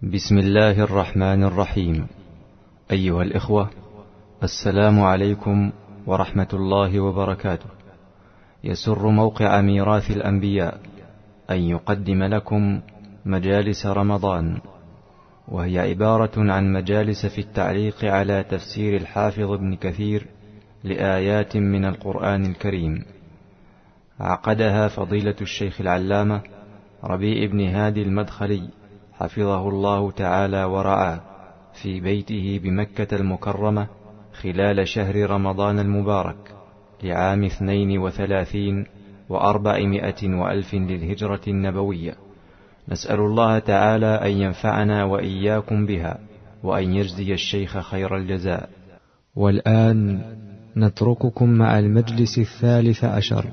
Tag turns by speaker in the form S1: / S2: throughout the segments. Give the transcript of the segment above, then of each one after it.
S1: بسم الله الرحمن الرحيم. أيها الإخوة، السلام عليكم ورحمة الله وبركاته. يسر موقع ميراث الأنبياء أن يقدم لكم مجالس رمضان، وهي عبارة عن مجالس في التعليق على تفسير الحافظ ابن كثير لآيات من القرآن الكريم. عقدها فضيلة الشيخ العلامة ربيع بن هادي المدخلي حفظه الله تعالى ورعاه في بيته بمكة المكرمة خلال شهر رمضان المبارك لعام 32 و400 وألف للهجرة النبوية. نسأل الله تعالى أن ينفعنا وإياكم بها، وأن يجزي الشيخ خير الجزاء.
S2: والآن نترككم مع المجلس 13.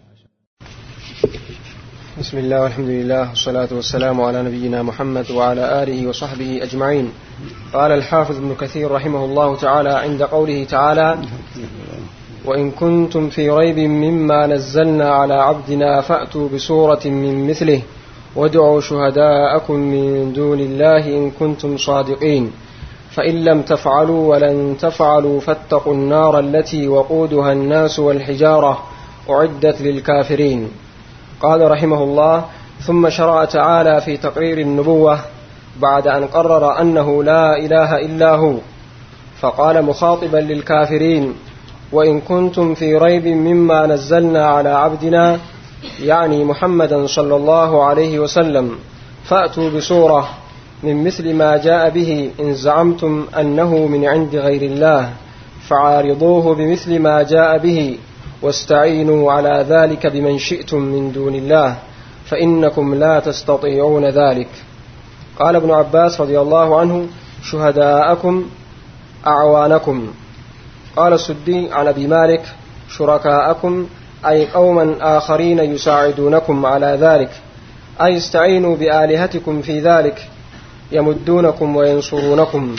S3: بسم الله والحمد لله والصلاة والسلام على نبينا محمد وعلى آله وصحبه أجمعين. قال الحافظ ابن كثير رحمه الله تعالى عند قوله تعالى: وإن كنتم في ريب مما نزلنا على عبدنا فأتوا بسورة من مثله وادعوا شهداءكم من دون الله إن كنتم صادقين، فإن لم تفعلوا ولن تفعلوا فاتقوا النار التي وقودها الناس والحجارة أعدت للكافرين. قال رحمه الله: ثم شرع تعالى في تقرير النبوة بعد أن قرر أنه لا إله إلا هو، فقال مخاطبا للكافرين: وإن كنتم في ريب مما نزلنا على عبدنا، يعني محمدا صلى الله عليه وسلم، فأتوا بسورة من مثل ما جاء به إن زعمتم أنه من عند غير الله، فعارضوه بمثل ما جاء به، واستعينوا على ذلك بمن شئتم من دون الله، فإنكم لا تستطيعون ذلك. قال ابن عباس رضي الله عنه: شهداءكم أعوانكم. قال السدي عن أبي مالك: شركاءكم، أي قوما آخرين يساعدونكم على ذلك، أي استعينوا بآلهتكم في ذلك يمدونكم وينصرونكم.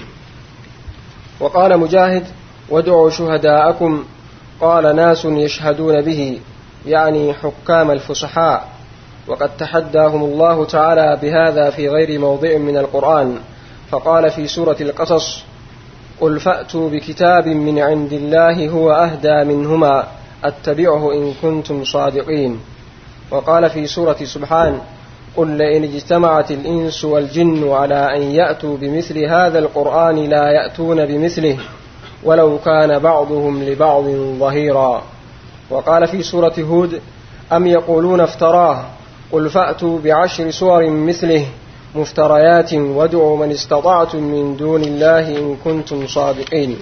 S3: وقال مجاهد: وادعوا شهداءكم، قال ناس يشهدون به، يعني حكام الفصحاء، وقد تحداهم الله تعالى بهذا في غير موضع من القرآن، فقال في سورة القصص: قل فأتوا بكتاب من عند الله هو أهدى منهما أتبعه إن كنتم صادقين. وقال في سورة سبحان: قل لئن اجتمعت الإنس والجن على أن يأتوا بمثل هذا القرآن لا يأتون بمثله ولو كان بعضهم لبعض ظهيرا. وقال في سورة هود: أم يقولون افتراه، قل فأتوا ب10 سور مثله مفتريات وادعوا من استطعتم من دون الله إن كنتم صادقين.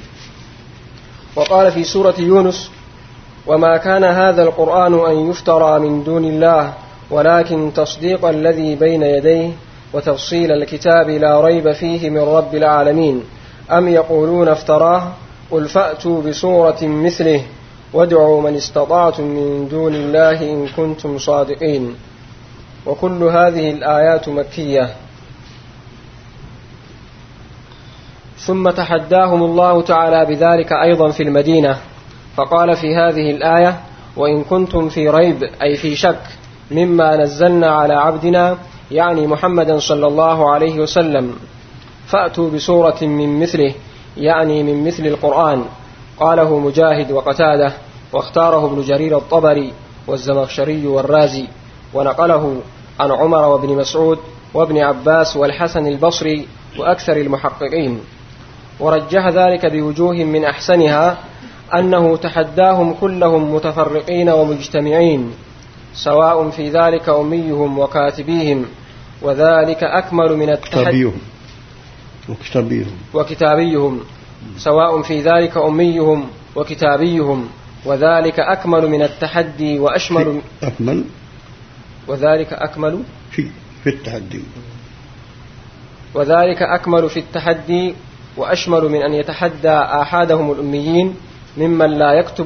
S3: وقال في سورة يونس: وما كان هذا القرآن أن يفترى من دون الله ولكن تصديق الذي بين يديه وتفصيل الكتاب لا ريب فيه من رب العالمين. أم يقولون افتراه، قل فأتوا بسورة مثله وادعوا من استطعتم من دون الله إن كنتم صادقين. وكل هذه الآيات مكية. ثم تحداهم الله تعالى بذلك أيضا في المدينة، فقال في هذه الآية: وإن كنتم في ريب، أي في شك، مما نزلنا على عبدنا، يعني محمدا صلى الله عليه وسلم، فأتوا بسورة من مثله، يعني من مثل القرآن. قاله مجاهد وقتاده، واختاره ابن جرير الطبري والزمخشري والرازي، ونقله عن عمر وابن مسعود وابن عباس والحسن البصري وأكثر المحققين. ورجح ذلك بوجوه من أحسنها أنه تحداهم كلهم متفرقين ومجتمعين، سواء في ذلك أميهم وكاتبيهم، وذلك أكمل من التحدي وكتابيهم، سواء في ذلك أميهم وكتابيهم، وذلك أكمل من التحدي وأشمل وذلك أكمل في التحدي وأشمل من أن يتحدى آحادهم الأميين ممن لا يكتب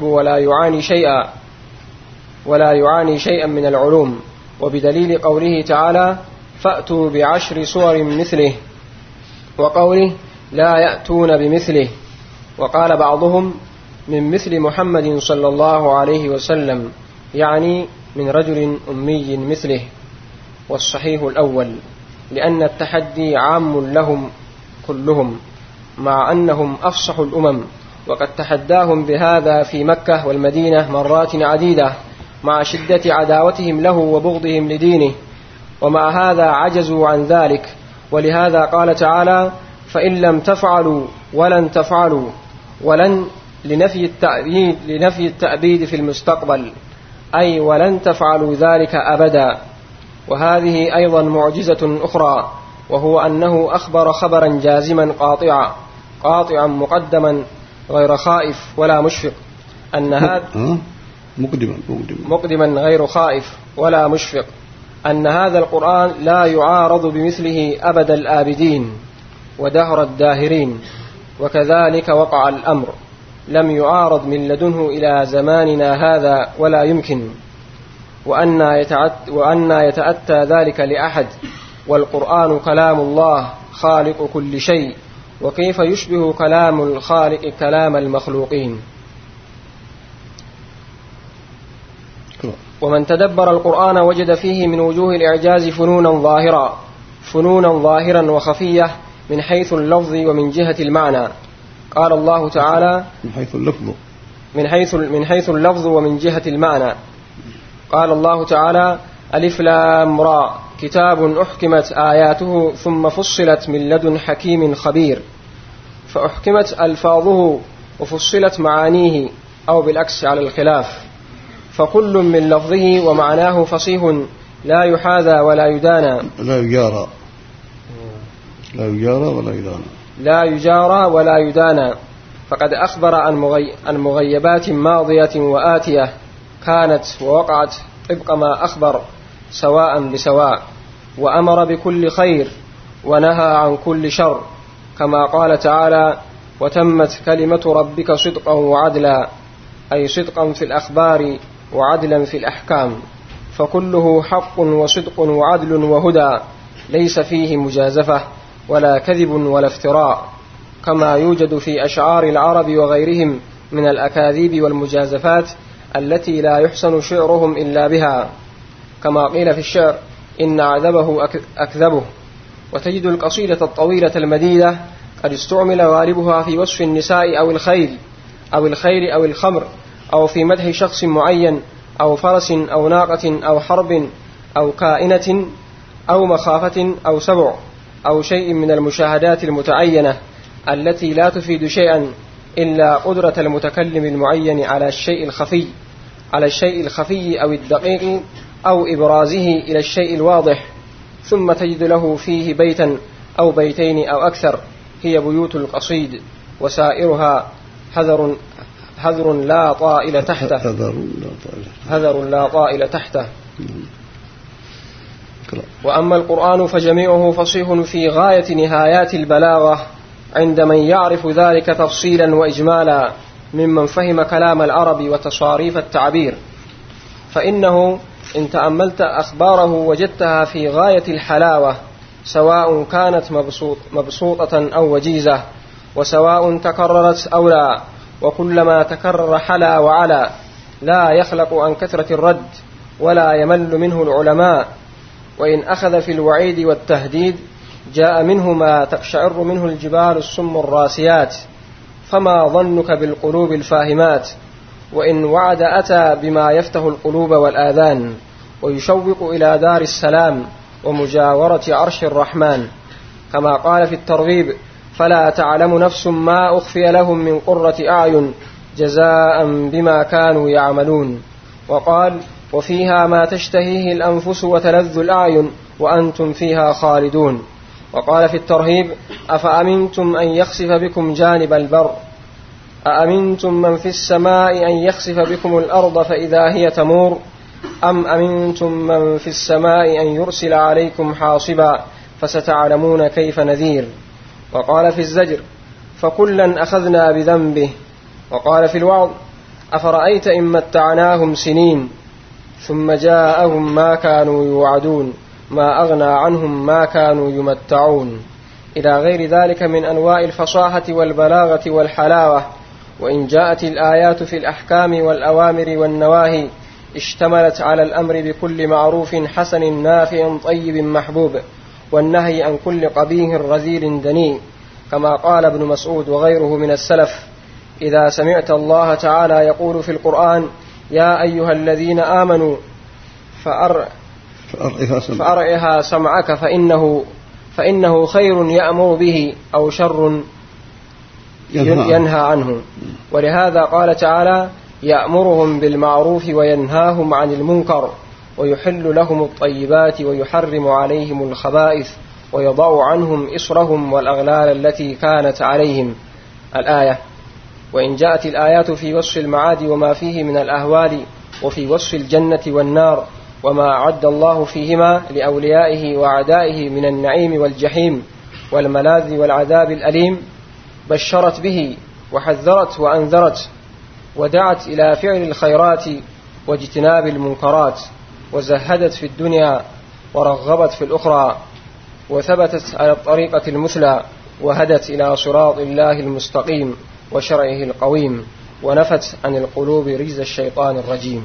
S3: ولا يعاني شيئا من العلوم. وبدليل قوله تعالى: فأتوا ب10 سور مثله، وقوله لا يأتون بمثله. وقال بعضهم: من مثل محمد صلى الله عليه وسلم، يعني من رجل أمي مثله. والصحيح الأول. لأن التحدي عام لهم كلهم مع أنهم أفصح الأمم، وقد تحداهم بهذا في مكة والمدينة مرات عديدة مع شدة عداوتهم له وبغضهم لدينه، ومع هذا عجزوا عن ذلك. ولهذا قال تعالى: فإن لم تفعلوا ولن تفعلوا، ولن لنفي التأبيد في المستقبل، أي ولن تفعلوا ذلك أبدا. وهذه أيضا معجزة أخرى، وهو أنه أخبر خبرا جازما قاطعا مقدما غير خائف ولا مشفق، أن هذا مقدما غير خائف ولا مشفق، أن هذا القرآن لا يعارض بمثله أبد الآبدين ودهر الداهرين. وكذلك وقع الأمر، لم يعارض من لدنه إلى زماننا هذا ولا يمكن. وأن يتأتى ذلك لأحد، والقرآن كلام الله خالق كل شيء، وكيف يشبه كلام الخالق كلام المخلوقين؟ ومن تدبر القرآن وجد فيه من وجوه الإعجاز فنونا ظاهرا وخفية من حيث اللفظ ومن جهة المعنى. قال الله تعالى: من حيث اللفظ ومن جهة المعنى. قال الله تعالى: ألف لام را، كتاب أحكمت آياته ثم فصلت من لدن حكيم خبير. فأحكمت ألفاظه وفصلت معانيه، أو بالعكس على الخلاف، فكل من لفظه ومعناه فصيح لا يحاذى ولا يدانى، لا يجارى ولا يدانى. فقد أخبر عن مغيبات ماضية وآتية كانت ووقعت طبق ما أخبر سواء بسواء، وأمر بكل خير ونهى عن كل شر، كما قال تعالى: وتمت كلمة ربك صدقا وعدلا، أي صدقا في الأخبار وعدلا في الأحكام، فكله حق وصدق وعدل وهدى، ليس فيه مجازفة ولا كذب ولا افتراء، كما يوجد في أشعار العرب وغيرهم من الأكاذيب والمجازفات التي لا يحسن شعرهم إلا بها، كما قيل في الشعر: إن عذبه أكذبه. وتجد القصيدة الطويلة المديدة قد استعمل غالبها في وصف النساء أو الخيل أو الخمر، أو في مدح شخص معين، أو فرس أو ناقة أو حرب أو كائنة أو مخافة أو سبع أو شيء من المشاهدات المتعينة التي لا تفيد شيئا إلا قدرة المتكلم المعين على الشيء الخفي أو الدقيق، أو إبرازه إلى الشيء الواضح. ثم تجد له فيه بيتا أو بيتين أو أكثر، هي بيوت القصيد، وسائرها هذر لا طائل تحته. وأما القرآن فجميعه فصيح في غاية نهايات البلاغة عند من يعرف ذلك تفصيلا وإجمالا ممن فهم كلام العرب وتصاريف التعبير. فإنه إن تأملت أخباره وجدتها في غاية الحلاوة، سواء كانت مبسوطة أو وجيزة، وسواء تكررت أو لا، وكلما تكرر حلا وعلا، لا يخلق عن كثرة الرد ولا يمل منه العلماء. وإن أخذ في الوعيد والتهديد جاء منه ما تقشعر منه الجبال السم الراسيات، فما ظنك بالقلوب الفاهمات. وإن وعد أتى بما يفتح القلوب والآذان، ويشوق إلى دار السلام ومجاورة عرش الرحمن، كما قال في الترغيب: فلا تعلم نفس ما أخفي لهم من قرة أعين جزاء بما كانوا يعملون. وقال: وفيها ما تشتهيه الأنفس وتلذ الأعين وأنتم فيها خالدون. وقال في الترهيب: أفأمنتم أن يخسف بكم جانب البر، أأمنتم من في السماء أن يخسف بكم الأرض فإذا هي تمور، أم أمنتم من في السماء أن يرسل عليكم حاصبا فستعلمون كيف نذير. وقال في الزجر: فكلا أخذنا بذنبه. وقال في الوعظ: أفرأيت إن متعناهم سنين ثم جاءهم ما كانوا يوعدون ما أغنى عنهم ما كانوا يمتعون، إلى غير ذلك من أنواع الفصاحة والبلاغة والحلاوة. وإن جاءت الآيات في الأحكام والأوامر والنواهي اشتملت على الأمر بكل معروف حسن نافع طيب محبوب، والنهي عن كل قبيح رذيل دنيء، كما قال ابن مسعود وغيره من السلف: إذا سمعت الله تعالى يقول في القرآن: يا أيها الذين آمنوا فأرعها سمعك فإنه خير يأمر به أو شر ينهى عنه. ولهذا قال تعالى: يأمرهم بالمعروف وينهاهم عن المنكر ويحل لهم الطيبات ويحرم عليهم الخبائث ويضع عنهم إصرهم والأغلال التي كانت عليهم. الآية. وإن جاءت الآيات في وصف المعاد وما فيه من الأهوال، وفي وصف الجنة والنار وما أعد الله فيهما لأوليائه وأعدائه من النعيم والجحيم والملاذ والعذاب الأليم، بشرت به وحذرت وأنذرت، ودعت إلى فعل الخيرات واجتناب المنكرات، وزهدت في الدنيا ورغبت في الأخرى، وثبتت على الطريقة المثلى، وهدت إلى صراط الله المستقيم وشرعه القويم، ونفت عن القلوب رجز الشيطان الرجيم.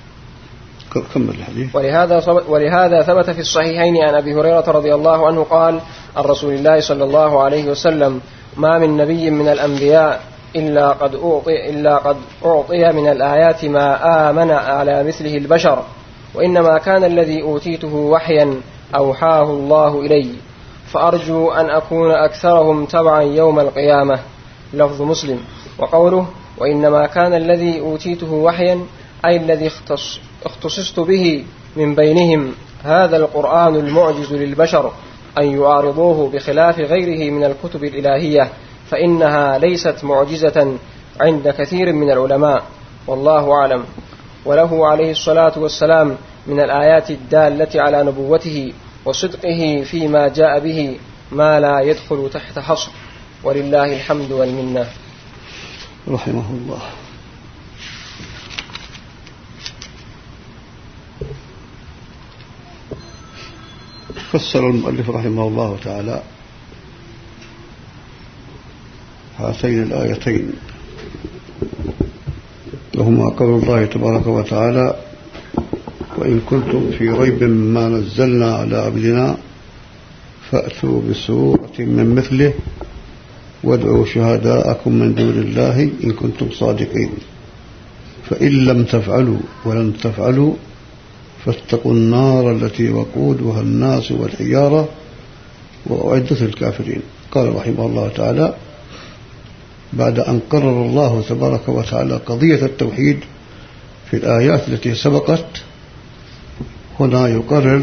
S3: ولهذا ثبت في الصحيحين عن أبي هريرة رضي الله عنه قال: عن رسول الله صلى الله عليه وسلم: ما من نبي من الأنبياء إلا قد أعطي من الآيات ما آمن على مثله البشر، وإنما كان الذي أوتيته وحيا أوحاه الله إلي، فأرجو أن أكون أكثرهم تبعا يوم القيامة. لفظ مسلم. وقوله: وإنما كان الذي أوتيته وحيا، أي الذي اختصصت به من بينهم، هذا القرآن المعجز للبشر أن يعارضوه بخلاف غيره من الكتب الإلهية، فإنها ليست معجزة عند كثير من العلماء، والله أعلم. وله عليه الصلاة والسلام من الآيات الدالة على نبوته وصدقه فيما جاء به ما لا يدخل تحت حصر، ولله الحمد والمنة.
S4: رحمه الله. فسر المؤلف رحمه الله تعالى هاتين الآيتين، وهما قول الله تبارك وتعالى: وإن كنتم في ريب مما نزلنا على عبدنا فأتوا بسورة من مثله وادعوا شهداءكم من دون الله إن كنتم صادقين، فإن لم تفعلوا ولن تفعلوا فاتقوا النار التي وقودها الناس والحجارة وأعدت للكافرين. قال رحمه الله تعالى بعد أن قرر الله تبارك وتعالى قضية التوحيد في الآيات التي سبقت، هنا يقرر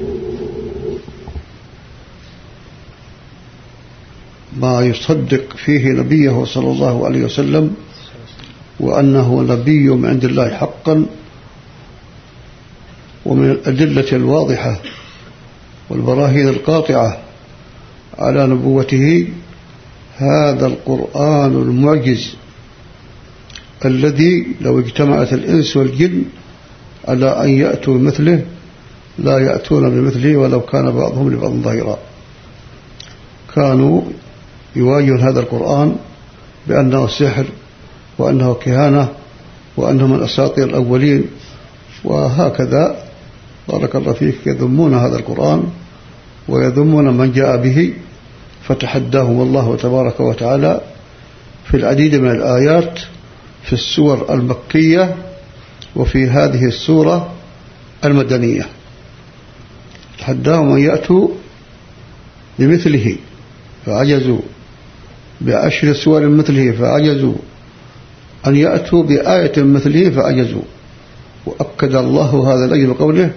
S4: ما يصدق فيه نبيه صلى الله عليه وسلم، وأنه نبي من عند الله حقا. ومن الأدلة الواضحة والبراهين القاطعة على نبوته هذا القرآن المعجز الذي لو اجتمعت الإنس والجن على أن يأتوا بمثله لا يأتون بمثله ولو كان بعضهم لبعض ظهيرا. كانوا يواجهون هذا القرآن بأنه سحر وأنه كهانة وأنه من أساطير الأولين، وهكذا بارك الله فيك يذمون هذا القرآن ويذمون من جاء به. فتحداهم الله تبارك وتعالى في العديد من الآيات في السور المكية وفي هذه السورة المدنية، تحداهم أن يأتوا بمثله فعجزوا، ب10 سور مثله فعجزوا، أن يأتوا بآية مثله فعجزوا. وأكد الله هذا الأجر بقوله: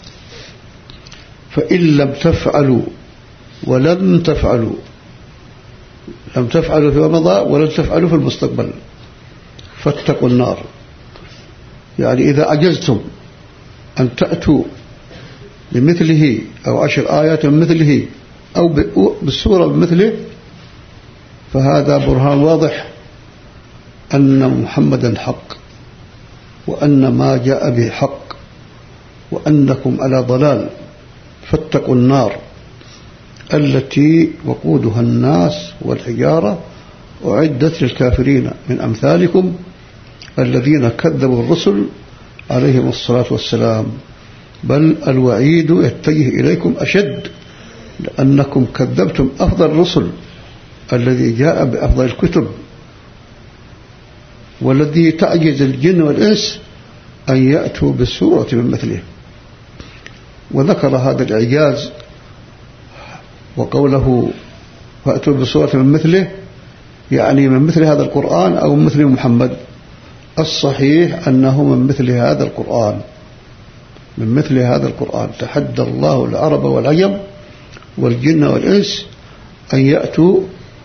S4: فإن لم تفعلوا ولن تفعلوا، لم تفعلوا فيما مضى ولن تفعلوا في المستقبل، فاتقوا النار. يعني إذا عجزتم أن تأتوا بمثله أو 10 آيات مثله أو بالسورة بمثله، فهذا برهان واضح أن محمدا حق، وأن ما جاء به حق، وأنكم على ضلال. فاتقوا النار التي وقودها الناس والحجارة أعدت للكافرين من أمثالكم الذين كذبوا الرسل عليهم الصلاة والسلام، بل الوعيد يتجه إليكم أشد لأنكم كذبتم أفضل الرسل الذي جاء بأفضل الكتب، والذي تعجز الجن والإنس أن يأتوا بسورة من مثله. وذكر هذا الإعجاز وقوله فأتوا بسورة من مثله، يعني من مثل هذا القرآن أو من مثل محمد. الصحيح أنه من مثل هذا القرآن، من مثل هذا القرآن. تحدى الله العرب والعجم والجن والإنس أن يأتوا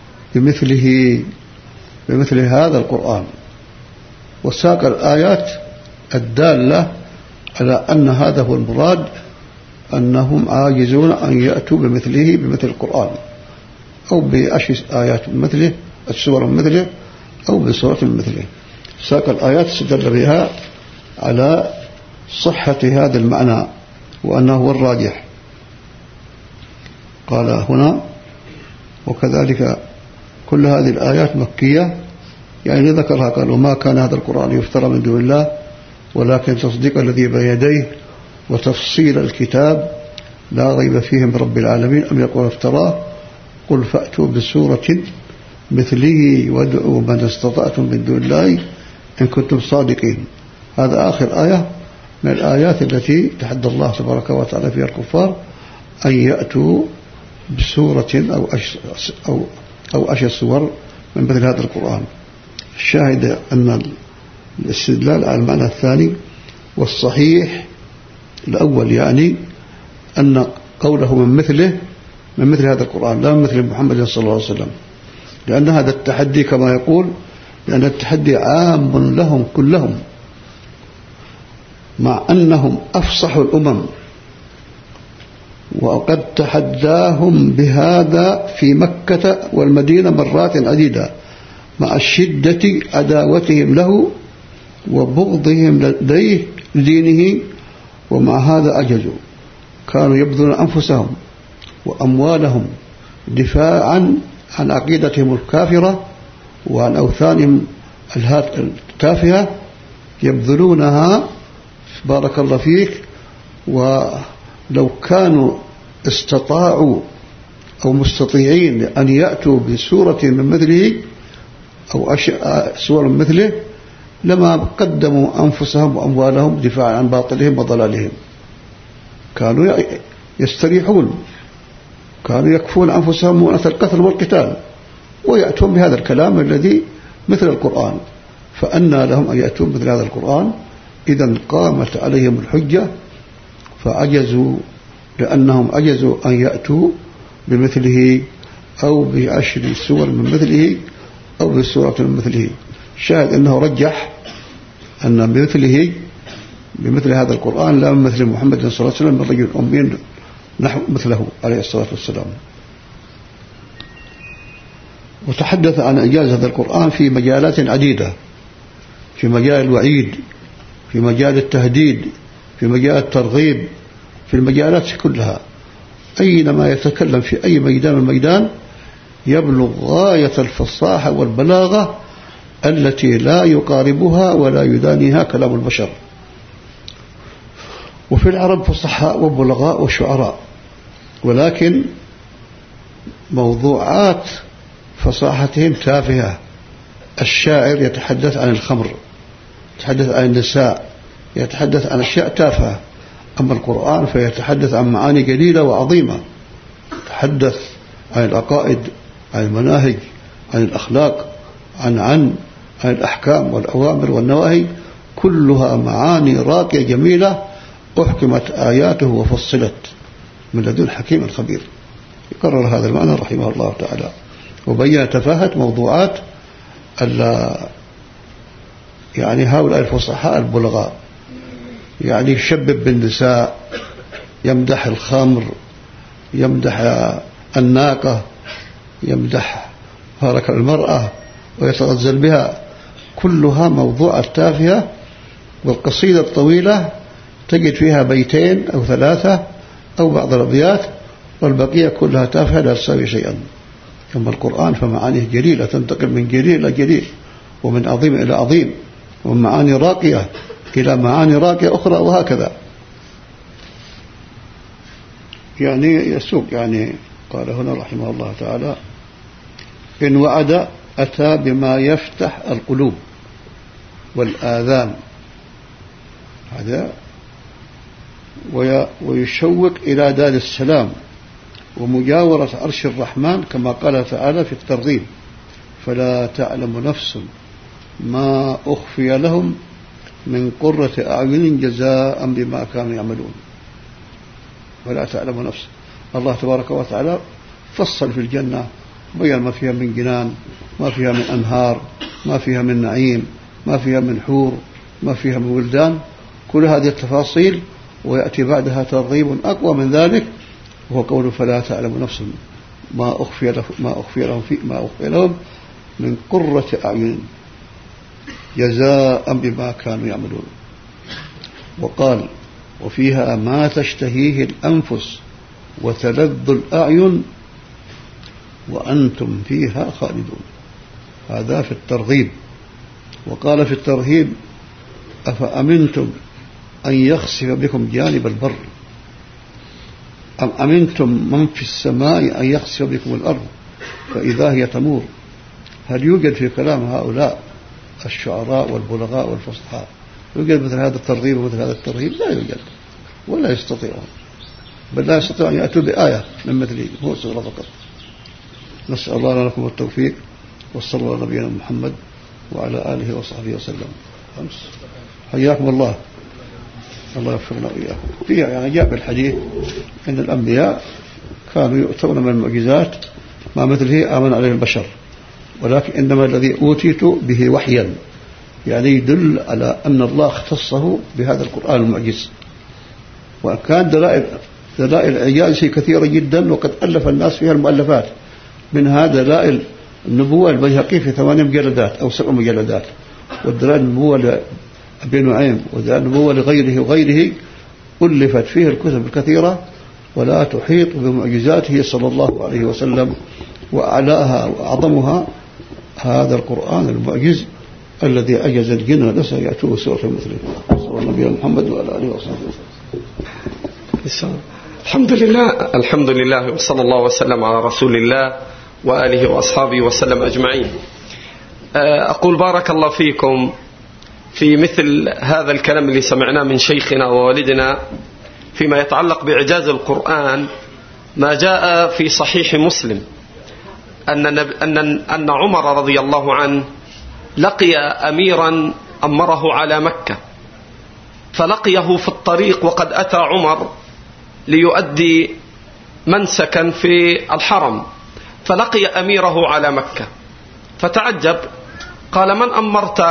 S4: بمثل هذا القرآن، وساق الآيات الدالة على أن هذا هو المراد، أنهم عاجزون أن يأتوا بمثل القرآن أو بعشر آيات من مثله، السور من مثله، أو بسورة من مثله. ساق الآيات استدل بها على صحة هذا المعنى وأنه هو الراجح. قال هنا وكذلك كل هذه الآيات مكية، يعني ذكرها قال وما كان هذا القرآن يفترى من دون الله ولكن تصديق الذي بين يديه وتفصيل الكتاب لا ريب فيه من رب العالمين أم يقول افتراه قل فأتوا بسورة مثله وادعوا من استطعتم من دون الله إن كنتم صادقين. هذا آخر آية من الآيات التي تحدى الله تبارك وتعالى فيها الكفار أن يأتوا بسورة أو عشر سور من مثل هذا القرآن. الشاهد أن الاستدلال على المعنى الثاني والصحيح الأول، يعني أن قوله من مثل هذا القرآن لا من مثل محمد صلى الله عليه وسلم، لأن هذا التحدي كما يقول، لأن التحدي عام لهم كلهم، مع أنهم أفصح الأمم، وقد تحداهم بهذا في مكة والمدينة مرات عديدة مع شدة عداوتهم له وبغضهم لديه دينه، ومع هذا عجزوا. كانوا يبذلون أنفسهم وأموالهم دفاعا عن عقيدتهم الكافرة وعن أوثانهم التافهة، يبذلونها بارك الله فيك. ولو كانوا استطاعوا أو مستطيعين أن يأتوا بسورة من مثله أو سورة من مثله لما قدموا أنفسهم وأموالهم دفاعا عن باطلهم وضلالهم. كانوا يستريحون، كانوا يكفون أنفسهم مؤنة القتل والقتال، ويأتون بهذا الكلام الذي مثل القرآن. فأنى لهم أن يأتون مثل هذا القرآن؟ إذن قامت عليهم الحجة فعجزوا، لأنهم عجزوا أن يأتوا بمثله أو بعشر سور من مثله أو بسورة من مثله. شاهد أنه رجح أن بمثل هذا القرآن لا من مثل محمد صلى الله عليه وسلم من رجل أمين نحو مثله عليه الصلاة والسلام. وتحدث عن إعجاز هذا القرآن في مجالات عديدة، في مجال الوعيد، في مجال التهديد، في مجال الترغيب، في المجالات كلها. أينما يتكلم في أي ميدان من الميدان يبلغ غاية الفصاحة والبلاغة التي لا يقاربها ولا يدانيها كلام البشر. وفي العرب فصحاء وبلغاء وشعراء، ولكن موضوعات فصاحتهم تافهة. الشاعر يتحدث عن الخمر، يتحدث عن النساء، يتحدث عن أشياء تافهة. أما القرآن فيتحدث عن معاني جليلة وعظيمة، يتحدث عن العقائد، عن المناهج، عن الأخلاق، عن الأحكام والأوامر والنواهي، كلها معاني راقية جميلة أحكمت آياته وفصلت من لدن حكيم خبير. يقرر هذا المعنى رحمه الله تعالى، وبين تفاهة موضوعات يعني هؤلاء الفصحاء البلغاء، يعني يشبب بالنساء، يمدح الخمر، يمدح الناقة، يمدح فارق المرأة ويتغزل بها، كلها موضوع تافهة. والقصيدة الطويلة تجد فيها بيتين أو ثلاثة أو بعض الأبيات، والبقية كلها تافهة لا تساوي شيئا. أما القرآن فمعانيه جليلة تنتقل من جليل إلى جليل، ومن عظيم إلى عظيم، ومن معاني راقية إلى معاني راقية أخرى، وهكذا. يعني يسوق، يعني قال هنا رحمه الله تعالى: إن وعد أتى بما يفتح القلوب والآذان، هذا ويشوق إلى دار السلام ومجاورة عرش الرحمن، كما قال تعالى في الترغيب: فلا تعلم نفس ما أخفي لهم من قرة أعين جزاء بما كانوا يعملون. ولا تعلم نفس، الله تبارك وتعالى فصل في الجنة، بيّن ما فيها من جنان، ما فيها من أنهار، ما فيها من نعيم، ما فيها من حور، ما فيها من ولدان، كل هذه التفاصيل. ويأتي بعدها ترغيب أقوى من ذلك، وهو قوله: فلا تعلم نفس ما أخفي لهم من قرة أعين جزاء بما كانوا يعملون. وقال: وفيها ما تشتهيه الأنفس وتلذ الأعين وأنتم فيها خالدون. هذا في الترغيب. وقال في الترهيب: أفأمنتم أن يخسف بكم جانب البر أم أمنتم من في السماء أن يخسف بكم الأرض فإذا هي تمور. هل يوجد في كلام هؤلاء الشعراء والبلغاء والفصحاء يوجد مثل هذا الترغيب ومثل هذا الترهيب؟ لا يوجد، ولا يستطيعون، بل لا يستطيعون أن يأتوا بآية من مثله، هو سورة فقط. نسأل الله لكم التوفيق، وصلى الله على نبينا محمد وعلى آله وصحبه وسلم. حياكم الله، الله يغفرنا وإياكم. فيها يعني جاء بالحديث أن الأنبياء كانوا يؤتون من المعجزات ما مثله آمن عليه البشر، ولكن إنما الذي أوتيت به وحيا، يعني يدل على أن الله اختصه بهذا القرآن المعجز. وكان دلائل إعجازه كثيرة جدا، وقد ألف الناس فيها المؤلفات، منها دلائل النبوة البيهقي في 8 مجلدات أو 7 مجلدات، والدلائل النبوة لأبي نعيم، ودلائل النبوة لغيره وغيره، ألفت فيه الكتب الكثيرة ولا تحيط بمعجزاته صلى الله عليه وسلم. وأعلاها وأعظمها هذا القرآن المعجز الذي أجز الجن والإنس يأتوه سورة مثله. صلى الله عليه محمد وعلى آله وصحبه وسلم.
S5: الحمد لله وصلى الله وسلم على رسول الله وآله وأصحابه وسلم أجمعين. أقول بارك الله فيكم في مثل هذا الكلام اللي سمعناه من شيخنا ووالدنا فيما يتعلق بإعجاز القرآن. ما جاء في صحيح مسلم أن عمر رضي الله عنه لقي أميرا أمره على مكة، فلقيه في الطريق وقد أتى عمر ليؤدي منسكا في الحرم، فلقي أميره على مكة فتعجب، قال: من أمرت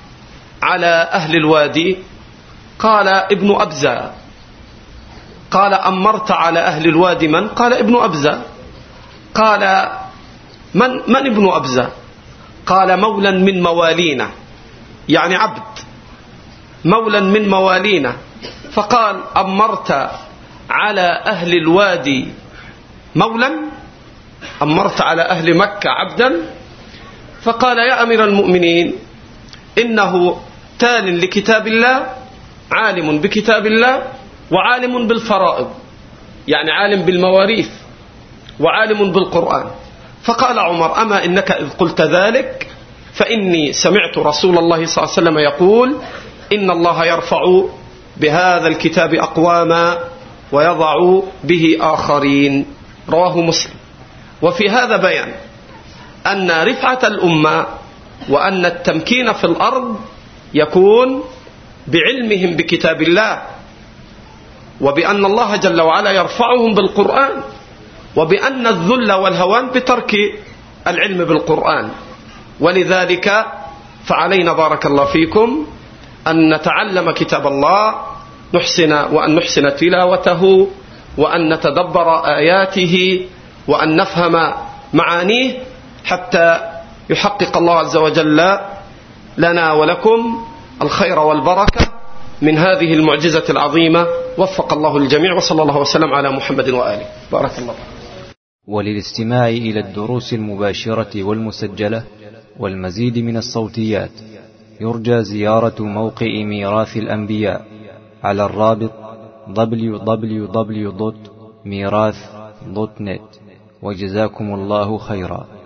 S5: على أهل الوادي؟ قال: ابن أبزة. قال: أمرت على أهل الوادي من؟ قال: ابن أبزة. قال: من ابن أبزة؟ قال: مولا من موالينا، يعني عبد، مولا من موالينا. فقال: أمرت على أهل الوادي مولا؟ أمرت على أهل مكة عبدا؟ فقال: يا أمير المؤمنين، إنه تال لكتاب الله، عالم بكتاب الله وعالم بالفرائض، يعني عالم بالمواريث وعالم بالقرآن. فقال عمر: أما إنك إذ قلت ذلك فإني سمعت رسول الله صلى الله عليه وسلم يقول: إن الله يرفع بهذا الكتاب أقواما ويضع به آخرين. رواه مسلم. وفي هذا بيان أن رفعة الأمة وأن التمكين في الأرض يكون بعلمهم بكتاب الله، وبأن الله جل وعلا يرفعهم بالقرآن، وبأن الذل والهوان بترك العلم بالقرآن. ولذلك فعلينا بارك الله فيكم أن نتعلم كتاب الله، وأن نحسن تلاوته، وأن نتدبر آياته، وأن نفهم معانيه، حتى يحقق الله عز وجل لنا ولكم الخير والبركة من هذه المعجزة العظيمة. وفق الله الجميع، وصلى الله وسلم على محمد وآله. بارك الله.
S1: وللاستماع إلى الدروس المباشرة والمسجلة والمزيد من الصوتيات يرجى زيارة موقع ميراث الأنبياء على الرابط www.mirathilambia.com ميراث.net. وجزاكم الله خيرا.